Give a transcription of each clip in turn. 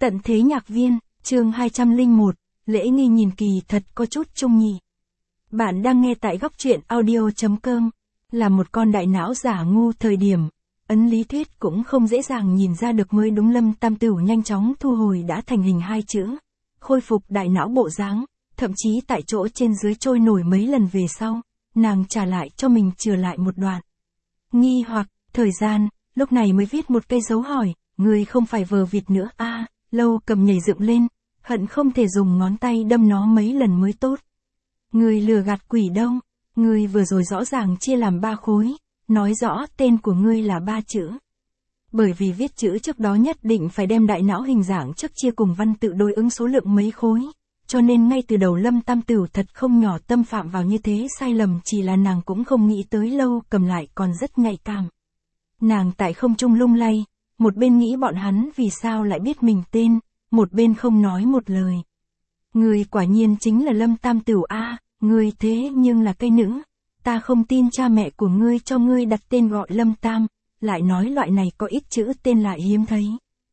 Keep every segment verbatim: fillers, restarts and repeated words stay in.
Tận thế nhạc viên, chương hai trăm lẻ một, lễ nghi nhìn kỳ thật có chút trung nhị. Bạn đang nghe tại góc truyện audio chấm com, là một con đại não giả ngu thời điểm, ấn lý thuyết cũng không dễ dàng nhìn ra được mới đúng. Lâm Tam Tửu nhanh chóng thu hồi đã thành hình hai chữ, khôi phục đại não bộ dáng, thậm chí tại chỗ trên dưới trôi nổi mấy lần về sau, nàng trả lại cho mình chừa lại một đoạn. Nghi hoặc, thời gian, lúc này mới viết một cây dấu hỏi, người không phải vờ vịt nữa a à, Lâu Cầm nhảy dựng lên, hận không thể dùng ngón tay đâm nó mấy lần mới tốt. Người lừa gạt quỷ đâu, người vừa rồi rõ ràng chia làm ba khối, nói rõ tên của ngươi là ba chữ. Bởi vì viết chữ trước đó nhất định phải đem đại não hình dạng trước chia cùng văn tự đối ứng số lượng mấy khối, cho nên ngay từ đầu Lâm Tam Tửu thật không nhỏ tâm phạm vào như thế sai lầm, chỉ là nàng cũng không nghĩ tới Lâu Cầm lại còn rất nhạy cảm. Nàng tại không trung lung lay, một bên nghĩ bọn hắn vì sao lại biết mình tên, một bên không nói một lời. Người quả nhiên chính là Lâm Tam Tửu a, à, người thế nhưng là cây nữ, ta không tin cha mẹ của ngươi cho ngươi đặt tên gọi Lâm Tam, lại nói loại này có ít chữ tên lại hiếm thấy.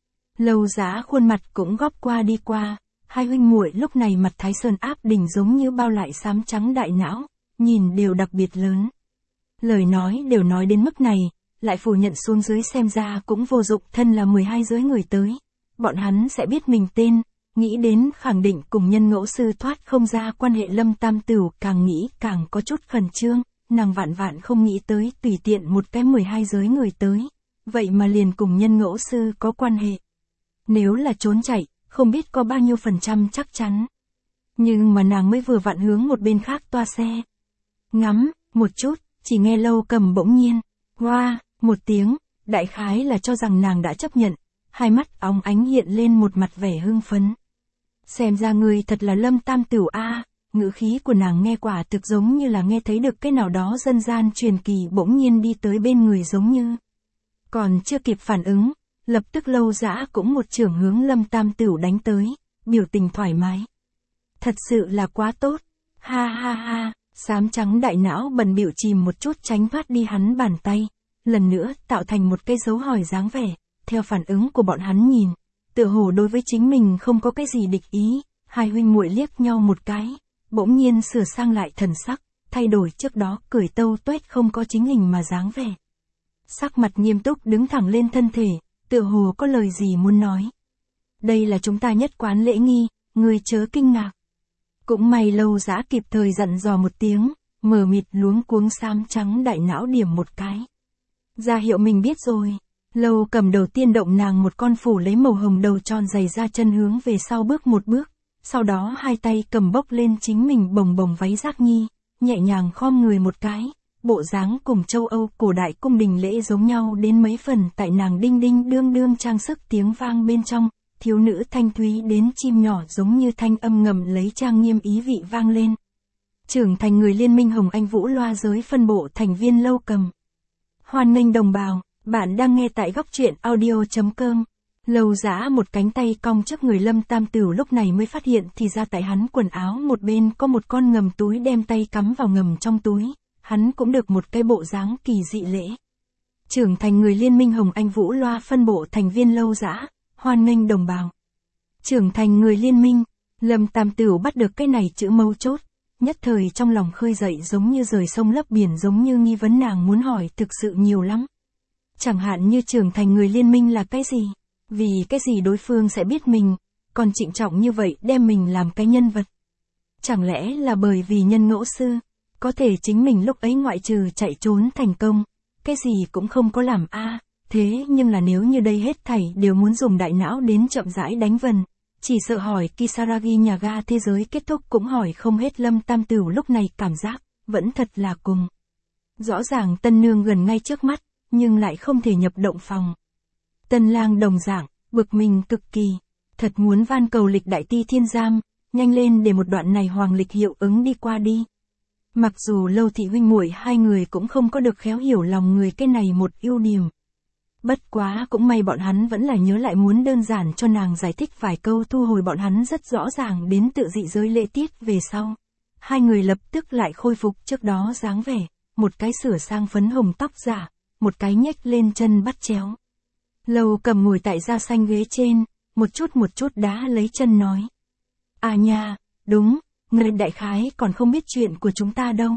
Lâu Giá khuôn mặt cũng góp qua đi qua, hai huynh muội lúc này mặt Thái Sơn áp đỉnh giống như bao lại xám trắng đại não, nhìn đều đặc biệt lớn. Lời nói đều nói đến mức này, lại phủ nhận xuống dưới xem ra cũng vô dụng, thân là mười hai giới người tới, bọn hắn sẽ biết mình tên, nghĩ đến khẳng định cùng nhân ngẫu sư thoát không ra quan hệ. Lâm Tam Tửu càng nghĩ càng có chút khẩn trương, nàng vạn vạn không nghĩ tới tùy tiện một cái mười hai giới người tới, vậy mà liền cùng nhân ngẫu sư có quan hệ. Nếu là trốn chạy, không biết có bao nhiêu phần trăm chắc chắn. Nhưng mà nàng mới vừa vặn hướng một bên khác toa xe. Ngắm, một chút, chỉ nghe Lâu Cầm bỗng nhiên, hoa, wow, một tiếng, đại khái là cho rằng nàng đã chấp nhận, hai mắt óng ánh hiện lên một mặt vẻ hưng phấn. Xem ra người thật là Lâm Tam Tửu a, à, ngữ khí của nàng nghe quả thực giống như là nghe thấy được cái nào đó dân gian truyền kỳ bỗng nhiên đi tới bên người giống như. Còn chưa kịp phản ứng, lập tức Lâu Dã cũng một chưởng hướng Lâm Tam Tửu đánh tới, biểu tình thoải mái. Thật sự là quá tốt, ha ha ha, xám trắng đại não bần bịu chìm một chút tránh thoát đi hắn bàn tay, lần nữa tạo thành một cái dấu hỏi dáng vẻ, theo phản ứng của bọn hắn nhìn, tựa hồ đối với chính mình không có cái gì địch ý, hai huynh muội liếc nhau một cái, bỗng nhiên sửa sang lại thần sắc, thay đổi trước đó cười tâu tuét không có chính hình mà dáng vẻ. Sắc mặt nghiêm túc đứng thẳng lên thân thể, tựa hồ có lời gì muốn nói. Đây là chúng ta nhất quán lễ nghi, người chớ kinh ngạc. Cũng may Lâu Dã kịp thời dặn dò một tiếng, mờ mịt luống cuống xám trắng đại não điểm một cái. Ra hiệu mình biết rồi. Lâu Cầm đầu tiên động nàng một con phủ lấy màu hồng đầu tròn dày ra chân hướng về sau bước một bước, sau đó hai tay cầm bốc lên chính mình bồng bồng váy giác nhi, nhẹ nhàng khom người một cái, bộ dáng cùng châu Âu cổ đại cung đình lễ giống nhau đến mấy phần. Tại nàng đinh đinh đương đương trang sức tiếng vang bên trong, thiếu nữ thanh thúy đến chim nhỏ giống như thanh âm ngầm lấy trang nghiêm ý vị vang lên. Trưởng thành người Liên minh Hồng Anh Vũ loa giới phân bộ thành viên Lâu Cầm. Hoan nghênh đồng bào, bạn đang nghe tại góc truyện audio chấm com. Lâu Dã một cánh tay cong trước người Lâm Tam Tửu lúc này mới phát hiện thì ra tại hắn quần áo một bên có một con ngầm túi, đem tay cắm vào ngầm trong túi, hắn cũng được một cái bộ dáng kỳ dị lễ. Trưởng thành người Liên minh Hồng Anh Vũ loa phân bộ thành viên Lâu Dã, hoan nghênh đồng bào. Trưởng thành người liên minh, Lâm Tam Tửu bắt được cái này chữ mấu chốt, nhất thời trong lòng khơi dậy giống như rời sông lấp biển, giống như nghi vấn nàng muốn hỏi thực sự nhiều lắm. Chẳng hạn như trưởng thành người liên minh là cái gì? Vì cái gì đối phương sẽ biết mình, còn trịnh trọng như vậy đem mình làm cái nhân vật? Chẳng lẽ là bởi vì nhân ngẫu sư, có thể chính mình lúc ấy ngoại trừ chạy trốn thành công, cái gì cũng không có làm a à, thế nhưng là nếu như đây hết thảy đều muốn dùng đại não đến chậm rãi đánh vần, chỉ sợ hỏi Kisaragi nhà ga thế giới kết thúc cũng hỏi không hết. Lâm Tam Tửu lúc này cảm giác, vẫn thật là cùng. Rõ ràng tân nương gần ngay trước mắt, nhưng lại không thể nhập động phòng. Tân lang đồng dạng, bực mình cực kỳ, thật muốn van cầu lịch đại ti thiên giam, nhanh lên để một đoạn này hoàng lịch hiệu ứng đi qua đi. Mặc dù Lâu thị huynh muội hai người cũng không có được khéo hiểu lòng người cái này một ưu điểm. Bất quá cũng may bọn hắn vẫn là nhớ lại muốn đơn giản cho nàng giải thích vài câu, thu hồi bọn hắn rất rõ ràng đến tự dị giới lễ tiết về sau. Hai người lập tức lại khôi phục trước đó dáng vẻ, một cái sửa sang phấn hồng tóc giả, một cái nhếch lên chân bắt chéo. Lâu Cầm ngồi tại da xanh ghế trên, một chút một chút đá lấy chân nói. À nha, đúng, người đại khái còn không biết chuyện của chúng ta đâu.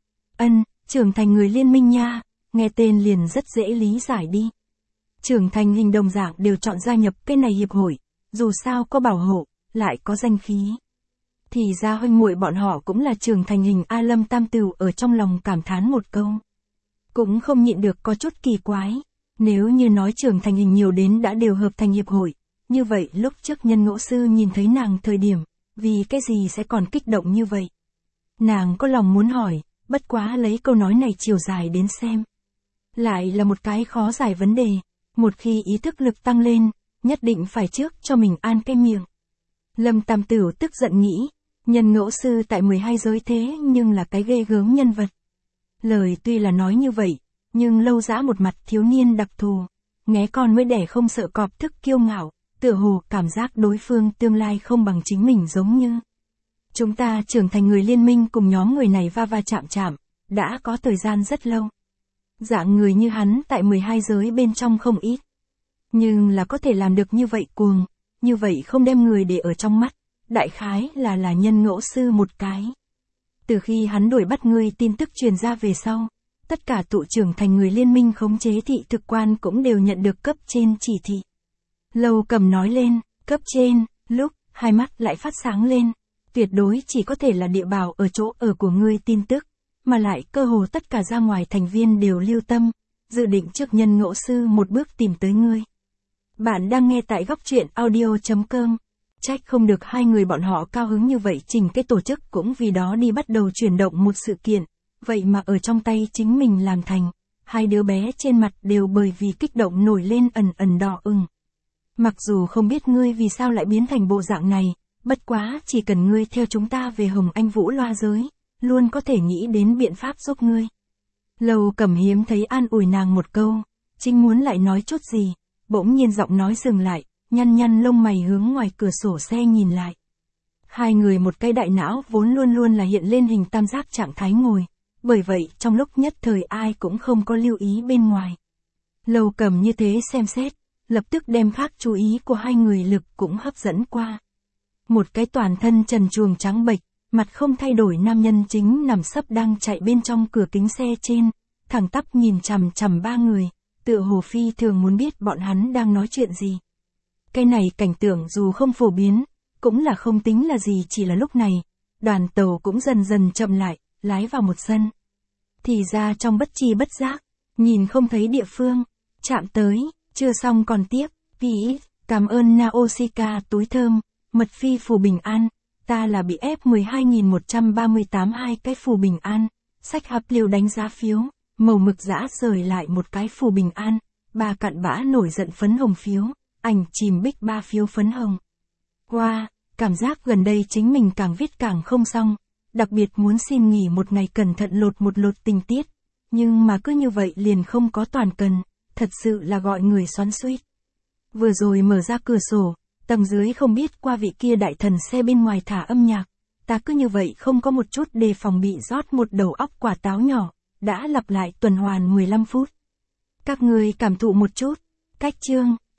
Ân, trưởng thành người liên minh nha, nghe tên liền rất dễ lý giải đi. Trưởng thành hình đồng dạng đều chọn gia nhập cái này hiệp hội, dù sao có bảo hộ, lại có danh khí. Thì ra huynh muội bọn họ cũng là trưởng thành hình. A Lâm Tam Tửu ở trong lòng cảm thán một câu. Cũng không nhịn được có chút kỳ quái. Nếu như nói trưởng thành hình nhiều đến đã đều hợp thành hiệp hội, như vậy lúc trước Nhân Ngỗ Sư nhìn thấy nàng thời điểm, vì cái gì sẽ còn kích động như vậy? Nàng có lòng muốn hỏi, bất quá lấy câu nói này chiều dài đến xem. Lại là một cái khó giải vấn đề, một khi ý thức lực tăng lên, nhất định phải trước cho mình an cái miệng. Lâm Tam Tửu tức giận nghĩ, Nhân Ngỗ Sư tại mười hai giới thế nhưng là cái ghê gớm nhân vật. Lời tuy là nói như vậy, nhưng Lâu Dã một mặt thiếu niên đặc thù, nghé con mới đẻ không sợ cọp thức kiêu ngạo, tựa hồ cảm giác đối phương tương lai không bằng chính mình giống như. Chúng ta trưởng thành người liên minh cùng nhóm người này va va chạm chạm, đã có thời gian rất lâu. Dạng người như hắn tại mười hai giới bên trong không ít. Nhưng là có thể làm được như vậy cuồng, như vậy không đem người để ở trong mắt, đại khái là là Nhân Ngỗ Sư một cái. Từ khi hắn đuổi bắt ngươi tin tức truyền ra về sau, tất cả tụ trưởng thành người liên minh khống chế thị thực quan cũng đều nhận được cấp trên chỉ thị. Lâu Cầm nói lên, cấp trên, lúc, hai mắt lại phát sáng lên, tuyệt đối chỉ có thể là địa bảo ở chỗ ở của ngươi tin tức, mà lại cơ hồ tất cả ra ngoài thành viên đều lưu tâm, dự định trước Nhân Ngỗ Sư một bước tìm tới ngươi. Bạn đang nghe tại góc truyện audio chấm com. Trách không được hai người bọn họ cao hứng như vậy, chỉnh cái tổ chức cũng vì đó đi bắt đầu chuyển động một sự kiện, vậy mà ở trong tay chính mình làm thành, hai đứa bé trên mặt đều bởi vì kích động nổi lên ẩn ẩn đỏ ửng. Mặc dù không biết ngươi vì sao lại biến thành bộ dạng này, bất quá chỉ cần ngươi theo chúng ta về Hồng Anh Vũ loa giới, luôn có thể nghĩ đến biện pháp giúp ngươi. Lâu Cầm hiếm thấy an ủi nàng một câu, chính muốn lại nói chút gì, bỗng nhiên giọng nói dừng lại, nhăn nhăn lông mày hướng ngoài cửa sổ xe nhìn lại. Hai người một cái đại não vốn luôn luôn là hiện lên hình tam giác trạng thái ngồi, bởi vậy trong lúc nhất thời ai cũng không có lưu ý bên ngoài. Lâu Cầm như thế xem xét, lập tức đem khác chú ý của hai người lực cũng hấp dẫn qua. Một cái toàn thân trần truồng trắng bệch, mặt không thay đổi nam nhân chính nằm sấp đang chạy bên trong cửa kính xe trên, thẳng tắp nhìn chằm chằm ba người, tựa hồ phi thường muốn biết bọn hắn đang nói chuyện gì. Cái này cảnh tượng dù không phổ biến, cũng là không tính là gì, chỉ là lúc này, đoàn tàu cũng dần dần chậm lại, lái vào một sân. Thì ra trong bất chi bất giác, nhìn không thấy địa phương, chạm tới, chưa xong còn tiếp, pê ét, cảm ơn Naosika túi thơm, mật phi phù bình an, ta là bị ép mười hai nghìn một trăm ba mươi tám hai cái phù bình an, sách hạp liều đánh giá phiếu, màu mực dã rời lại một cái phù bình an, bà cặn bã nổi giận phấn hồng phiếu, ảnh chìm bích ba phiếu phấn hồng. Wow, cảm giác gần đây chính mình càng viết càng không xong, đặc biệt muốn xin nghỉ một ngày cẩn thận lột một lột tình tiết, nhưng mà cứ như vậy liền không có toàn cần, thật sự là gọi người xoắn xuýt. Vừa rồi mở ra cửa sổ, tầng dưới không biết qua vị kia đại thần xe bên ngoài thả âm nhạc, ta cứ như vậy không có một chút đề phòng bị rót một đầu óc quả táo nhỏ, đã lặp lại tuần hoàn mười lăm phút. Các người cảm thụ một chút, cách chương.